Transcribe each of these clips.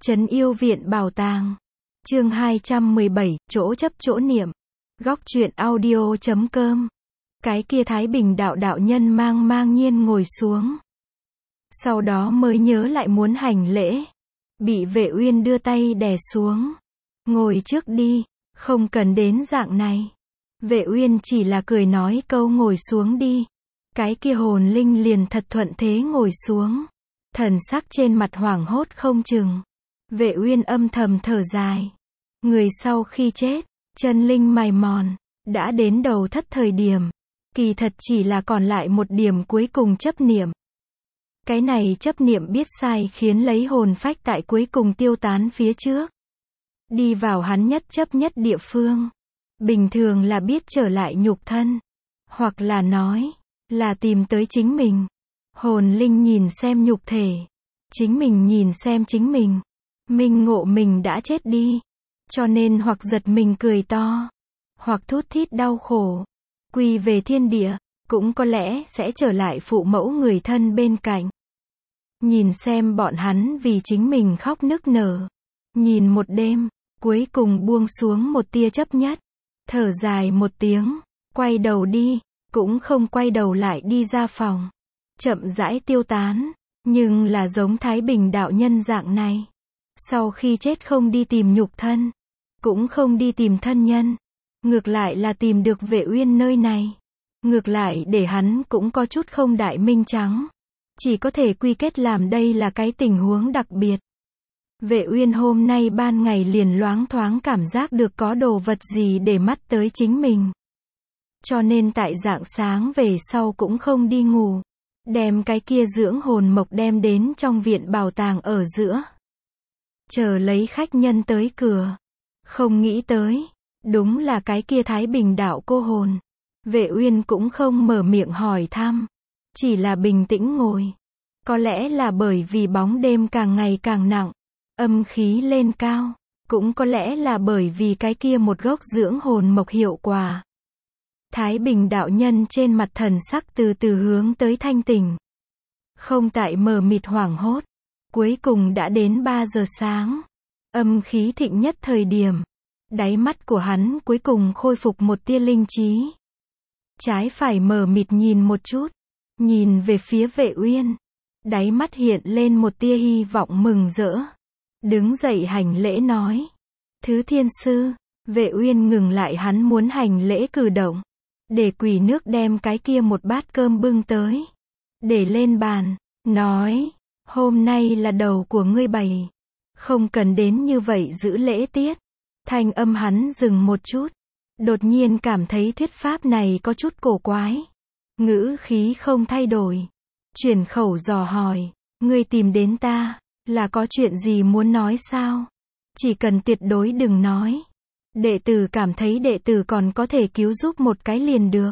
Trấn Yêu Viện Bảo Tàng. Chương 217, chỗ chấp chỗ niệm. Góc truyện audio.com. Cái kia Thái Bình đạo đạo nhân mang nhiên ngồi xuống. Sau đó mới nhớ lại muốn hành lễ. Bị Vệ Uyên đưa tay đè xuống. Ngồi trước đi, không cần đến dạng này. Vệ Uyên chỉ là cười nói câu ngồi xuống đi. Cái kia hồn linh liền thật thuận thế ngồi xuống. Thần sắc trên mặt hoảng hốt không chừng. Vệ Uyên âm thầm thở dài. Người sau khi chết, chân linh mài mòn, đã đến đầu thất thời điểm. Kỳ thật chỉ là còn lại một điểm cuối cùng chấp niệm. Cái này chấp niệm biết sai khiến lấy hồn phách tại cuối cùng tiêu tán phía trước. Đi vào hắn nhất chấp nhất địa phương. Bình thường là biết trở lại nhục thân. Hoặc là nói, là tìm tới chính mình. Hồn linh nhìn xem nhục thể. Chính mình nhìn xem chính mình. Minh ngộ mình đã chết đi. Cho nên hoặc giật mình cười to. Hoặc thút thít đau khổ. Quy về thiên địa. Cũng có lẽ sẽ trở lại phụ mẫu người thân bên cạnh. Nhìn xem bọn hắn vì chính mình khóc nức nở. Nhìn một đêm. Cuối cùng buông xuống một tia chấp nhất. Thở dài một tiếng. Quay đầu đi. Cũng không quay đầu lại đi ra phòng. Chậm rãi tiêu tán. Nhưng là giống Thái Bình đạo nhân dạng này. Sau khi chết không đi tìm nhục thân. Cũng không đi tìm thân nhân. Ngược lại là tìm được Vệ Uyên nơi này. Ngược lại để hắn cũng có chút không đại minh trắng. Chỉ có thể quy kết làm đây là cái tình huống đặc biệt. Vệ Uyên hôm nay ban ngày liền loáng thoáng cảm giác được có đồ vật gì để mắt tới chính mình. Cho nên tại rạng sáng về sau cũng không đi ngủ. Đem cái kia dưỡng hồn mộc đem đến trong viện bảo tàng ở giữa. Chờ lấy khách nhân tới cửa. Không nghĩ tới. Đúng là cái kia Thái Bình đạo cô hồn. Vệ Uyên cũng không mở miệng hỏi thăm. Chỉ là bình tĩnh ngồi. Có lẽ là bởi vì bóng đêm càng ngày càng nặng. Âm khí lên cao. Cũng có lẽ là bởi vì cái kia một gốc dưỡng hồn mộc hiệu quả. Thái Bình đạo nhân trên mặt thần sắc từ từ hướng tới thanh tỉnh. Không tại mờ mịt hoảng hốt. Cuối cùng đã đến 3 giờ sáng. Âm khí thịnh nhất thời điểm. Đáy mắt của hắn cuối cùng khôi phục một tia linh trí. Trái phải mờ mịt nhìn một chút. Nhìn về phía Vệ Uyên. Đáy mắt hiện lên một tia hy vọng mừng rỡ. Đứng dậy hành lễ nói. Thứ thiên sư. Vệ Uyên ngừng lại hắn muốn hành lễ cử động. Để quỳ nước đem cái kia một bát cơm bưng tới. Để lên bàn. Nói. Hôm nay là đầu của ngươi bày. Không cần đến như vậy giữ lễ tiết. Thanh âm hắn dừng một chút. Đột nhiên cảm thấy thuyết pháp này có chút cổ quái. Ngữ khí không thay đổi. Chuyển khẩu dò hỏi. Ngươi tìm đến ta. Là có chuyện gì muốn nói sao? Chỉ cần tuyệt đối đừng nói. Đệ tử cảm thấy đệ tử còn có thể cứu giúp một cái liền được.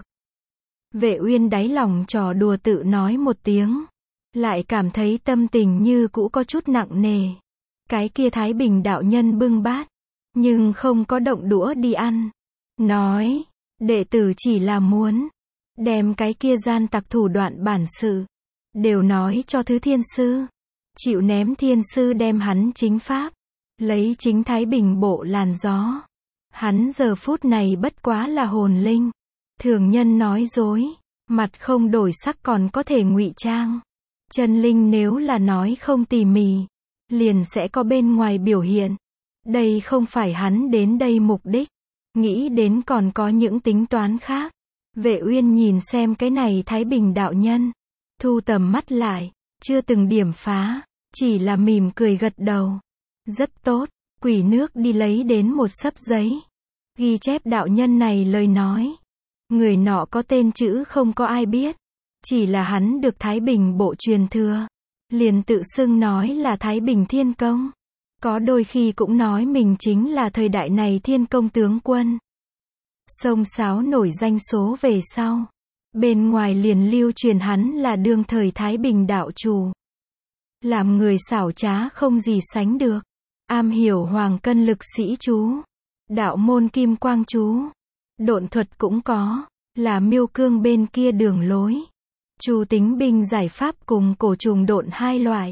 Vệ Uyên đáy lòng trò đùa tự nói một tiếng. Lại cảm thấy tâm tình như cũ có chút nặng nề. Cái kia Thái Bình đạo nhân bưng bát. Nhưng không có động đũa đi ăn. Nói. Đệ tử chỉ là muốn. Đem cái kia gian tặc thủ đoạn bản sự. Đều nói cho thứ thiên sư. Chịu ném thiên sư đem hắn chính pháp. Lấy chính Thái Bình bộ làn gió. Hắn giờ phút này bất quá là hồn linh. Thường nhân nói dối. Mặt không đổi sắc còn có thể ngụy trang. Chân linh nếu là nói không tỉ mỉ. Liền sẽ có bên ngoài biểu hiện. Đây không phải hắn đến đây mục đích. Nghĩ đến còn có những tính toán khác. Vệ Uyên nhìn xem cái này Thái Bình đạo nhân. Thu tầm mắt lại. Chưa từng điểm phá. Chỉ là mỉm cười gật đầu. Rất tốt. Quỷ nước đi lấy đến một xấp giấy. Ghi chép đạo nhân này lời nói. Người nọ có tên chữ không có ai biết. Chỉ là hắn được Thái Bình bộ truyền thừa. Liền tự xưng nói là Thái Bình Thiên Công. Có đôi khi cũng nói mình chính là thời đại này Thiên Công tướng quân. Sông Sáo nổi danh số về sau. Bên ngoài liền lưu truyền hắn là đương thời Thái Bình đạo chủ. Làm người xảo trá không gì sánh được. Am hiểu hoàng cân lực sĩ chú. Đạo môn kim quang chú. Độn thuật cũng có. Là miêu cương bên kia đường lối. Chu tính binh giải pháp cùng cổ trùng độn hai loại.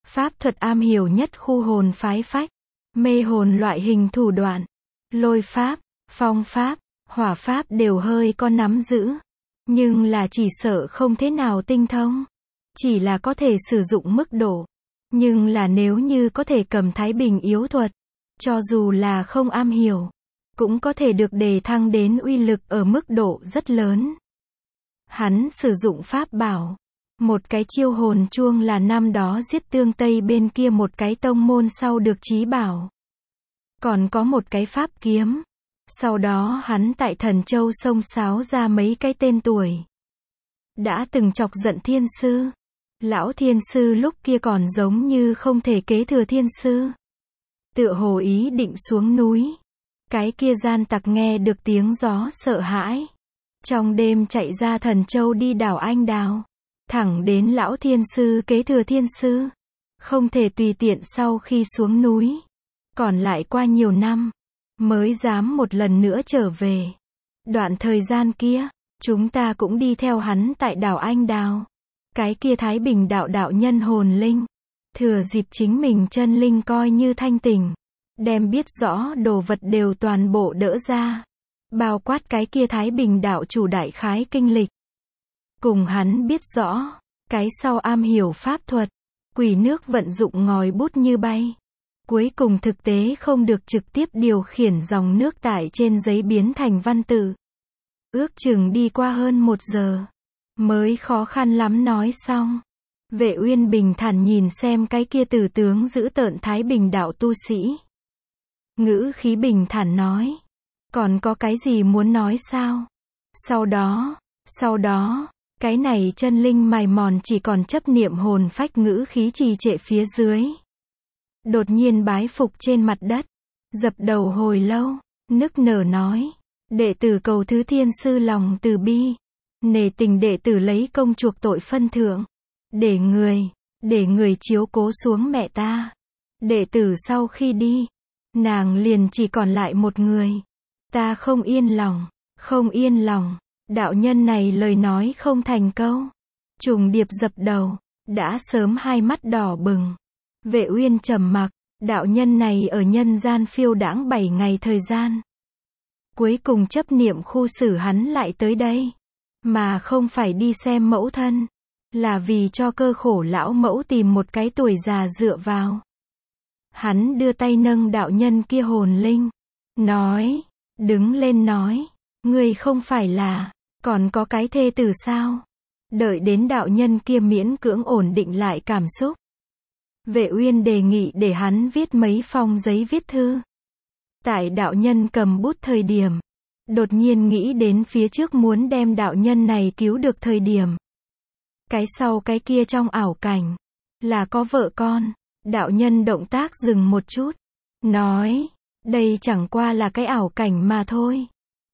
Pháp thuật am hiểu nhất khu hồn phái phách, mê hồn loại hình thủ đoạn. Lôi pháp, phong pháp, hỏa pháp đều hơi có nắm giữ. Nhưng là chỉ sợ không thế nào tinh thông. Chỉ là có thể sử dụng mức độ. Nhưng là nếu như có thể cầm Thái Bình yếu thuật, cho dù là không am hiểu, cũng có thể được đề thăng đến uy lực ở mức độ rất lớn. Hắn sử dụng pháp bảo. Một cái chiêu hồn chuông là năm đó giết Tương Tây bên kia một cái tông môn sau được chí bảo. Còn có một cái pháp kiếm. Sau đó hắn tại Thần Châu xông xáo ra mấy cái tên tuổi. Đã từng chọc giận thiên sư. Lão thiên sư lúc kia còn giống như không thể kế thừa thiên sư. Tựa hồ ý định xuống núi. Cái kia gian tặc nghe được tiếng gió sợ hãi. Trong đêm chạy ra Thần Châu đi đảo Anh Đào. Thẳng đến lão thiên sư kế thừa thiên sư. Không thể tùy tiện sau khi xuống núi. Còn lại qua nhiều năm. Mới dám một lần nữa trở về. Đoạn thời gian kia, chúng ta cũng đi theo hắn tại đảo Anh Đào. Cái kia Thái Bình đạo đạo nhân hồn linh. Thừa dịp chính mình chân linh coi như thanh tỉnh. Đem biết rõ đồ vật đều toàn bộ đỡ ra. Bao quát cái kia Thái Bình đạo chủ đại khái kinh lịch. Cùng hắn biết rõ. Cái sau am hiểu pháp thuật. Quỷ nước vận dụng ngòi bút như bay. Cuối cùng thực tế không được trực tiếp điều khiển dòng nước tại trên giấy biến thành văn tự. Ước chừng đi qua hơn 1 giờ. Mới khó khăn lắm nói xong. Vệ Uyên bình thản nhìn xem cái kia tử tướng giữ tợn Thái Bình đạo tu sĩ. Ngữ khí bình thản nói. Còn có cái gì muốn nói sao? Sau đó, cái này chân linh mài mòn chỉ còn chấp niệm hồn phách ngữ khí trì trệ phía dưới. Đột nhiên bái phục trên mặt đất. Dập đầu hồi lâu. Nức nở nói. Đệ tử cầu thứ thiên sư lòng từ bi. Nể tình đệ tử lấy công chuộc tội phân thượng. Để người chiếu cố xuống mẹ ta. Đệ tử sau khi đi. Nàng liền chỉ còn lại một người. Ta không yên lòng. Đạo nhân này lời nói không thành câu. Trùng điệp dập đầu. Đã sớm hai mắt đỏ bừng. Vệ Uyên trầm mặc. Đạo nhân này ở nhân gian phiêu đãng 7 ngày thời gian. Cuối cùng chấp niệm khu xử hắn lại tới đây. Mà không phải đi xem mẫu thân. Là vì cho cơ khổ lão mẫu tìm một cái tuổi già dựa vào. Hắn đưa tay nâng đạo nhân kia hồn linh. Nói. Đứng lên nói. Ngươi không phải là. Còn có cái thê tử sao? Đợi đến đạo nhân kia miễn cưỡng ổn định lại cảm xúc. Vệ Uyên đề nghị để hắn viết mấy phong giấy viết thư. Tại đạo nhân cầm bút thời điểm. Đột nhiên nghĩ đến phía trước muốn đem đạo nhân này cứu được thời điểm. Cái sau cái kia trong ảo cảnh. Là có vợ con. Đạo nhân động tác dừng một chút. Nói. Đây chẳng qua là cái ảo cảnh mà thôi.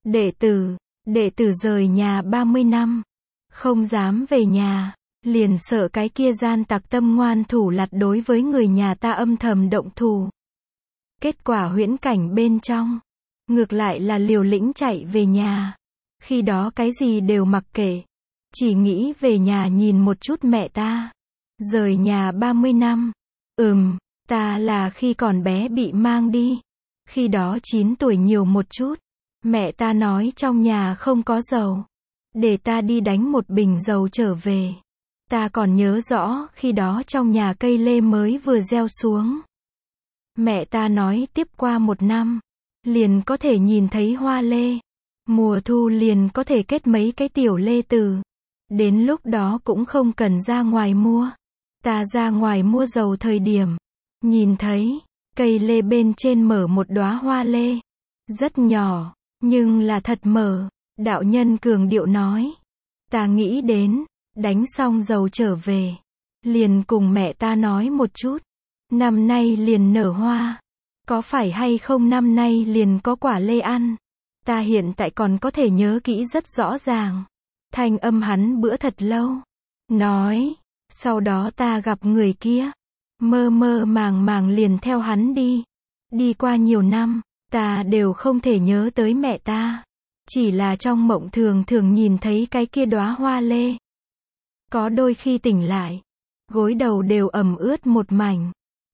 Đệ tử rời nhà 30 năm. Không dám về nhà. Liền sợ cái kia gian tặc tâm ngoan thủ lạt đối với người nhà ta âm thầm động thủ. Kết quả huyễn cảnh bên trong. Ngược lại là liều lĩnh chạy về nhà. Khi đó cái gì đều mặc kệ. Chỉ nghĩ về nhà nhìn một chút mẹ ta. Rời nhà 30 năm. Ta là khi còn bé bị mang đi. Khi đó 9 tuổi nhiều một chút. Mẹ ta nói trong nhà không có dầu. Để ta đi đánh một bình dầu trở về. Ta còn nhớ rõ khi đó trong nhà cây lê mới vừa gieo xuống. Mẹ ta nói tiếp qua 1 năm. Liền có thể nhìn thấy hoa lê. Mùa thu liền có thể kết mấy cái tiểu lê tử. Đến lúc đó cũng không cần ra ngoài mua. Ta ra ngoài mua dầu thời điểm. Nhìn thấy. Cây lê bên trên mở một đóa hoa lê. Rất nhỏ. Nhưng là thật mở. Đạo nhân cường điệu nói. Ta nghĩ đến. Đánh xong dầu trở về. Liền cùng mẹ ta nói một chút. Năm nay liền nở hoa. Có phải hay không năm nay liền có quả lê ăn. Ta hiện tại còn có thể nhớ kỹ rất rõ ràng. Thanh âm hắn bữa thật lâu. Nói. Sau đó ta gặp người kia. Mơ mơ màng màng liền theo hắn đi. Đi qua nhiều năm. Ta đều không thể nhớ tới mẹ ta. Chỉ là trong mộng thường thường nhìn thấy cái kia đóa hoa lê. Có đôi khi tỉnh lại. gối đầu đều ẩm ướt một mảnh.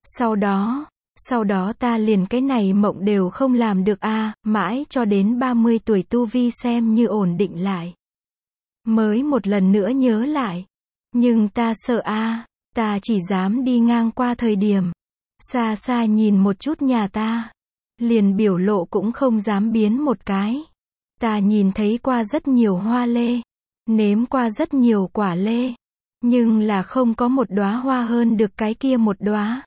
Sau đó ta liền cái này mộng đều không làm được a, mãi cho đến 30 tuổi tu vi xem như ổn định lại. Mới một lần nữa nhớ lại. Nhưng ta sợ a, ta chỉ dám đi ngang qua thời điểm. Xa xa nhìn một chút nhà ta. Liền biểu lộ cũng không dám biến một cái. Ta nhìn thấy qua rất nhiều hoa lê. Nếm qua rất nhiều quả lê. Nhưng là không có một đóa hoa hơn được cái kia một đóa.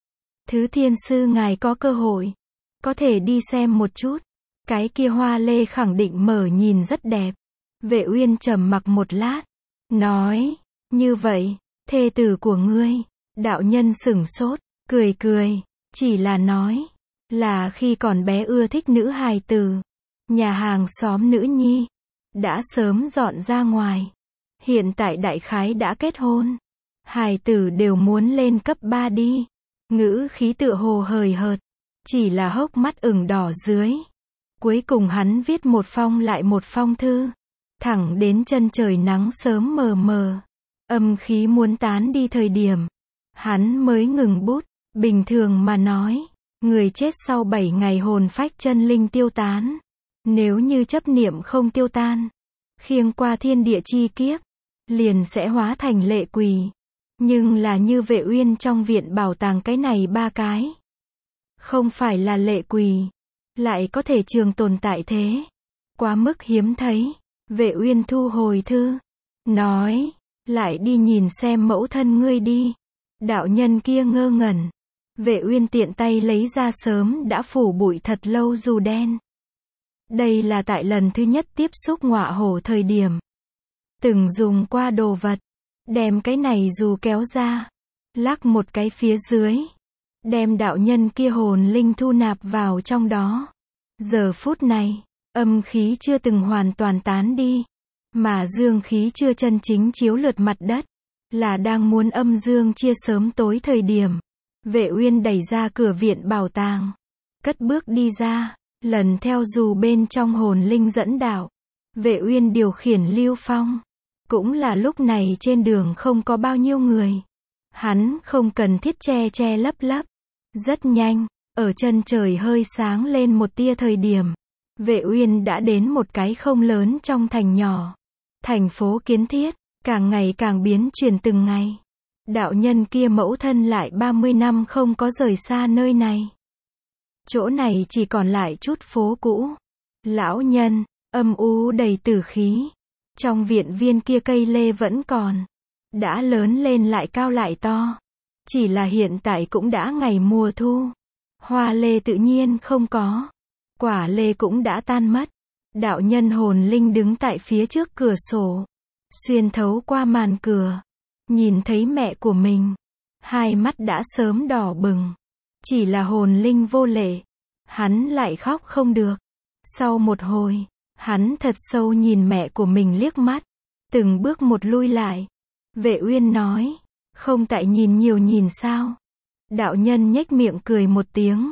Thứ thiên sư ngài có cơ hội. Có thể đi xem một chút. Cái kia hoa lê khẳng định mở nhìn rất đẹp. Vệ Uyên trầm mặc một lát. Nói. Như vậy. Thê tử của ngươi. Đạo nhân sửng sốt. Cười. Chỉ là nói. Là khi còn bé ưa thích nữ hài tử. Nhà hàng xóm nữ nhi. Đã sớm dọn ra ngoài. Hiện tại đại khái đã kết hôn. Hài tử đều muốn lên cấp 3 đi. Ngữ khí tựa hồ hời hợt. Chỉ là hốc mắt ửng đỏ dưới. Cuối cùng hắn viết một phong lại một phong thư. Thẳng đến chân trời nắng sớm mờ mờ. Âm khí muốn tán đi thời điểm. Hắn mới ngừng bút. Bình thường mà nói. Người chết sau 7 ngày hồn phách chân linh tiêu tán. Nếu như chấp niệm không tiêu tan. Khiêng qua thiên địa chi kiếp. Liền sẽ hóa thành lệ quỷ. Nhưng là như Vệ Uyên trong viện bảo tàng cái này 3 cái. Không phải là lệ quỷ. Lại có thể trường tồn tại thế. Quá mức hiếm thấy. Vệ Uyên thu hồi thư. Nói. Lại đi nhìn xem mẫu thân ngươi đi. Đạo nhân kia ngơ ngẩn. Vệ Uyên tiện tay lấy ra sớm đã phủ bụi thật lâu dù đen. Đây là tại lần thứ nhất tiếp xúc ngọa hổ thời điểm. Từng dùng qua đồ vật. Đem cái này dù kéo ra. Lắc một cái phía dưới. Đem đạo nhân kia hồn linh thu nạp vào trong đó. Giờ phút này, âm khí chưa từng hoàn toàn tán đi. Mà dương khí chưa chân chính chiếu lượt mặt đất. Là đang muốn âm dương chia sớm tối thời điểm. Vệ Uyên đẩy ra cửa viện bảo tàng. Cất bước đi ra. Lần theo dù bên trong hồn linh dẫn đạo. Vệ Uyên điều khiển Lưu Phong. Cũng là lúc này trên đường không có bao nhiêu người. Hắn không cần thiết che lấp. Rất nhanh, ở chân trời hơi sáng lên một tia thời điểm. Vệ Uyên đã đến một cái không lớn trong thành nhỏ. Thành phố kiến thiết, càng ngày càng biến chuyển từng ngày. Đạo nhân kia mẫu thân lại 30 năm không có rời xa nơi này. Chỗ này chỉ còn lại chút phố cũ. Lão nhân, âm u đầy tử khí. Trong viện viên kia cây lê vẫn còn. Đã lớn lên lại cao lại to. Chỉ là hiện tại cũng đã ngày mùa thu. Hoa lê tự nhiên không có. Quả lê cũng đã tan mất. Đạo nhân hồn linh đứng tại phía trước cửa sổ. Xuyên thấu qua màn cửa. Nhìn thấy mẹ của mình. Hai mắt đã sớm đỏ bừng. Chỉ là hồn linh vô lệ. Hắn lại khóc không được. Sau một hồi, hắn thật sâu nhìn mẹ của mình liếc mắt. Từng bước một lui lại. Vệ Uyên nói. Không tại nhìn nhiều nhìn sao. Đạo nhân nhếch miệng cười một tiếng.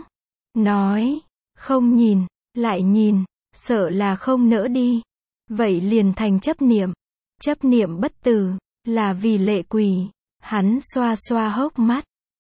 Nói. Không nhìn, lại nhìn. Sợ là không nỡ đi. Vậy liền thành chấp niệm. Chấp niệm bất tử. Là vì lệ quỷ. Hắn xoa xoa hốc mắt.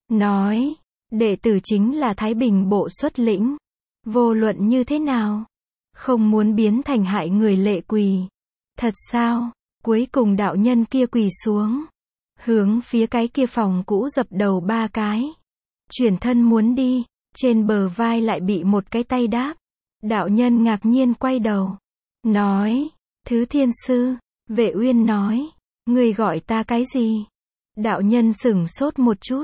Nói. Đệ tử chính là Thái Bình bộ xuất lĩnh. Vô luận như thế nào. Không muốn biến thành hại người lệ quỷ. Thật sao? Cuối cùng đạo nhân kia quỳ xuống. Hướng phía cái kia phòng cũ dập đầu 3 cái. Chuyển thân muốn đi. Trên bờ vai lại bị một cái tay đáp. Đạo nhân ngạc nhiên quay đầu. Nói. Thứ thiên sư. Vệ Uyên nói. Ngươi gọi ta cái gì? Đạo nhân sửng sốt một chút.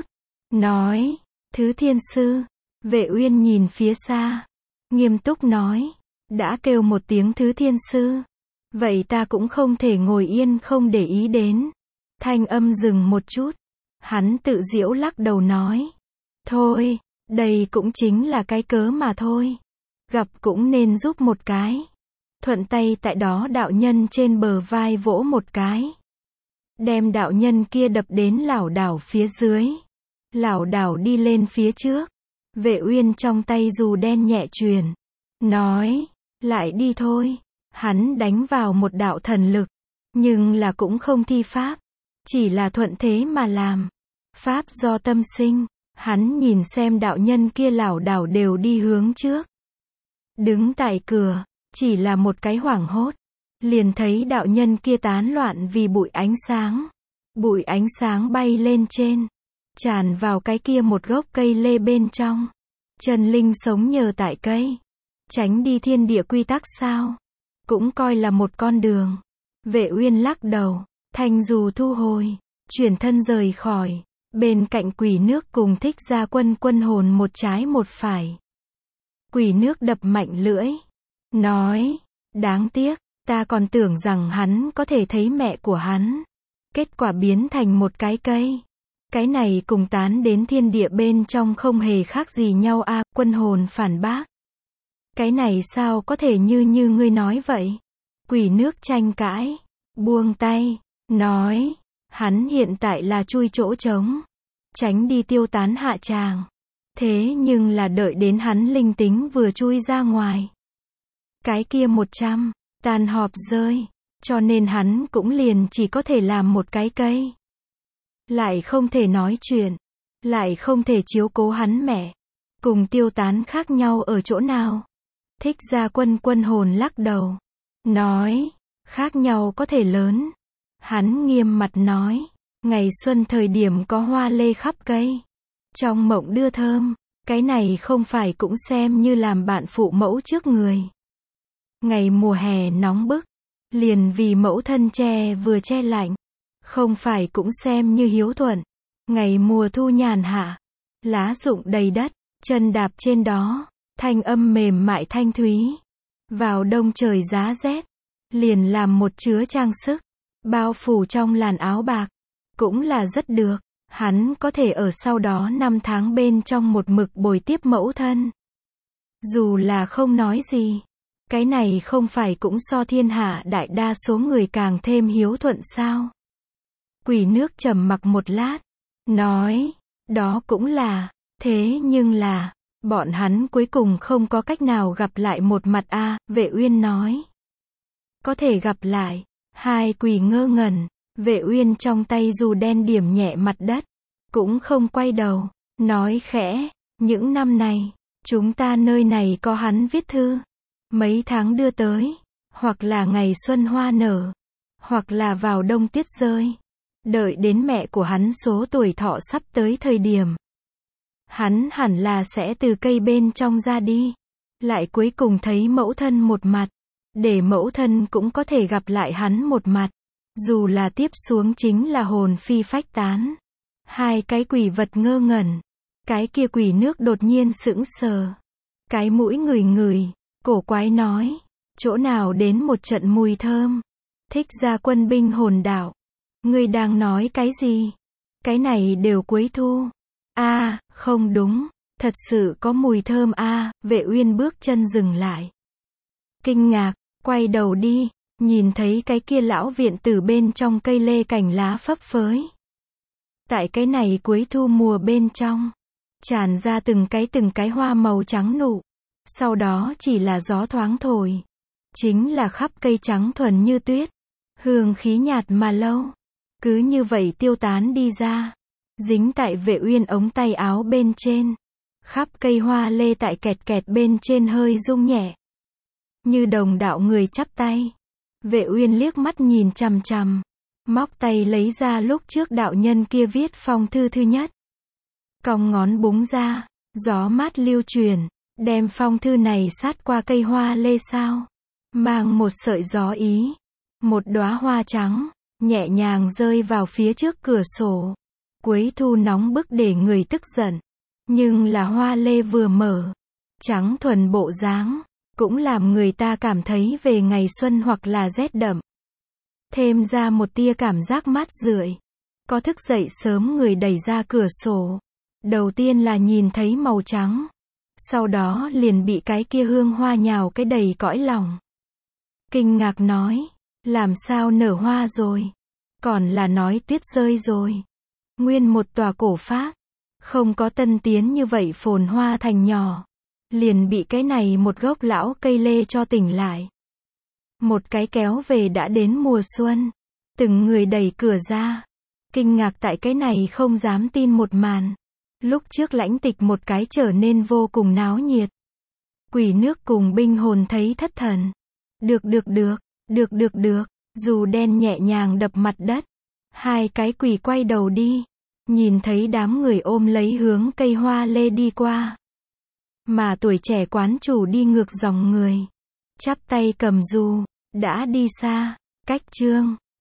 Nói. Thứ thiên sư. Vệ Uyên nhìn phía xa. Nghiêm túc nói. Đã kêu một tiếng thứ thiên sư. Vậy ta cũng không thể ngồi yên không để ý đến. Thanh âm dừng một chút. Hắn tự giễu lắc đầu nói. Thôi, đây cũng chính là cái cớ mà thôi. Gặp cũng nên giúp một cái. Thuận tay tại đó đạo nhân trên bờ vai vỗ một cái. Đem đạo nhân kia đập đến lảo đảo phía dưới. Lảo đảo đi lên phía trước. Vệ Uyên trong tay dù đen nhẹ truyền. Nói. Lại đi thôi. Hắn đánh vào một đạo thần lực. Nhưng là cũng không thi pháp. Chỉ là thuận thế mà làm. Pháp do tâm sinh, hắn nhìn xem đạo nhân kia lảo đảo đều đi hướng trước. Đứng tại cửa, chỉ là một cái hoảng hốt. Liền thấy đạo nhân kia tán loạn vì bụi ánh sáng. Bụi ánh sáng bay lên trên, tràn vào cái kia một gốc cây lê bên trong. Trần Linh sống nhờ tại cây. Tránh đi thiên địa quy tắc sao? Cũng coi là một con đường. Vệ Uyên lắc đầu, thanh dù thu hồi, chuyển thân rời khỏi. Bên cạnh Quỷ Nước cùng Thích Gia Quân quân hồn một trái một phải. Quỷ Nước đập mạnh lưỡi, nói, đáng tiếc, ta còn tưởng rằng hắn có thể thấy mẹ của hắn. Kết quả biến thành một cái cây. Cái này cùng tán đến thiên địa bên trong không hề khác gì nhau a. Quân hồn phản bác. Cái này sao có thể như ngươi nói vậy? Quỷ Nước tranh cãi, buông tay, nói, hắn hiện tại là chui chỗ trống, tránh đi tiêu tán hạ tràng. Thế nhưng là đợi đến hắn linh tính vừa chui ra ngoài. Cái kia 100, tàn họp rơi, cho nên hắn cũng liền chỉ có thể làm một cái cây. Lại không thể nói chuyện, lại không thể chiếu cố hắn mẹ. Cùng tiêu tán khác nhau ở chỗ nào? Thích Gia Quân quân hồn lắc đầu, nói, khác nhau có thể lớn. Hắn nghiêm mặt nói, ngày xuân thời điểm có hoa lê khắp cây. Trong mộng đưa thơm, cái này không phải cũng xem như làm bạn phụ mẫu trước người. Ngày mùa hè nóng bức, liền vì mẫu thân che vừa che lạnh, không phải cũng xem như hiếu thuận. Ngày mùa thu nhàn hạ, lá rụng đầy đất, chân đạp trên đó, thanh âm mềm mại thanh thúy. Vào đông trời giá rét, liền làm một chứa trang sức, bao phủ trong làn áo bạc, cũng là rất được. Hắn có thể ở sau đó 5 tháng bên trong một mực bồi tiếp mẫu thân. Dù là không nói gì, cái này không phải cũng so thiên hạ đại đa số người càng thêm hiếu thuận sao? Quỷ Nước trầm mặc một lát, nói, đó cũng là, thế nhưng là, bọn hắn cuối cùng không có cách nào gặp lại một mặt a. Vệ Uyên nói, có thể gặp lại. Hai quỷ ngơ ngẩn. Vệ Uyên trong tay dù đen điểm nhẹ mặt đất, cũng không quay đầu, nói khẽ, những năm này, chúng ta nơi này có hắn viết thư, mấy tháng đưa tới, hoặc là ngày xuân hoa nở, hoặc là vào đông tuyết rơi, đợi đến mẹ của hắn số tuổi thọ sắp tới thời điểm. Hắn hẳn là sẽ từ cây bên trong ra đi, lại cuối cùng thấy mẫu thân một mặt, để mẫu thân cũng có thể gặp lại hắn một mặt. Dù là tiếp xuống chính là hồn phi phách tán. Hai cái quỷ vật ngơ ngẩn. Cái kia Quỷ Nước đột nhiên sững sờ. Cái mũi ngửi ngửi, cổ quái nói, chỗ nào đến một trận mùi thơm. Thích Gia Quân binh hồn đạo, ngươi đang nói cái gì? Cái này đều cuối thu. A, không đúng, thật sự có mùi thơm a. Vệ Uyên bước chân dừng lại, kinh ngạc, quay đầu đi. Nhìn thấy cái kia lão viện tử bên trong cây lê cành lá phấp phới. Tại cái này cuối thu mùa bên trong, tràn ra từng cái hoa màu trắng nụ. Sau đó chỉ là gió thoáng thổi. Chính là khắp cây trắng thuần như tuyết. Hương khí nhạt mà lâu. Cứ như vậy tiêu tán đi ra. Dính tại Vệ Uyên ống tay áo bên trên. Khắp cây hoa lê tại kẹt kẹt bên trên hơi rung nhẹ. Như đồng đạo người chắp tay. Vệ Uyên liếc mắt nhìn chằm chằm, móc tay lấy ra lúc trước đạo nhân kia viết phong thư thứ nhất. Cong ngón búng ra, gió mát lưu truyền, đem phong thư này sát qua cây hoa lê sao, mang một sợi gió ý, một đóa hoa trắng, nhẹ nhàng rơi vào phía trước cửa sổ. Cuối thu nóng bức để người tức giận, nhưng là hoa lê vừa mở, trắng thuần bộ dáng, cũng làm người ta cảm thấy về ngày xuân hoặc là rét đậm. Thêm ra một tia cảm giác mát rượi. Có thức dậy sớm người đẩy ra cửa sổ. Đầu tiên là nhìn thấy màu trắng. Sau đó liền bị cái kia hương hoa nhào cái đầy cõi lòng. Kinh ngạc nói, làm sao nở hoa rồi? Còn là nói tuyết rơi rồi. Nguyên một tòa cổ phác, không có tân tiến như vậy phồn hoa thành nhỏ. Liền bị cái này một gốc lão cây lê cho tỉnh lại. Một cái kéo về đã đến mùa xuân. Từng người đẩy cửa ra. Kinh ngạc tại cái này không dám tin một màn. Lúc trước lãnh tịch một cái trở nên vô cùng náo nhiệt. Quỷ nước cùng binh hồn thấy thất thần. Được, dù đen nhẹ nhàng đập mặt đất. Hai cái quỷ quay đầu đi. Nhìn thấy đám người ôm lấy hướng cây hoa lê đi qua. Mà tuổi trẻ quán chủ đi ngược dòng người. Chắp tay cầm dù, đã đi xa. Cách chương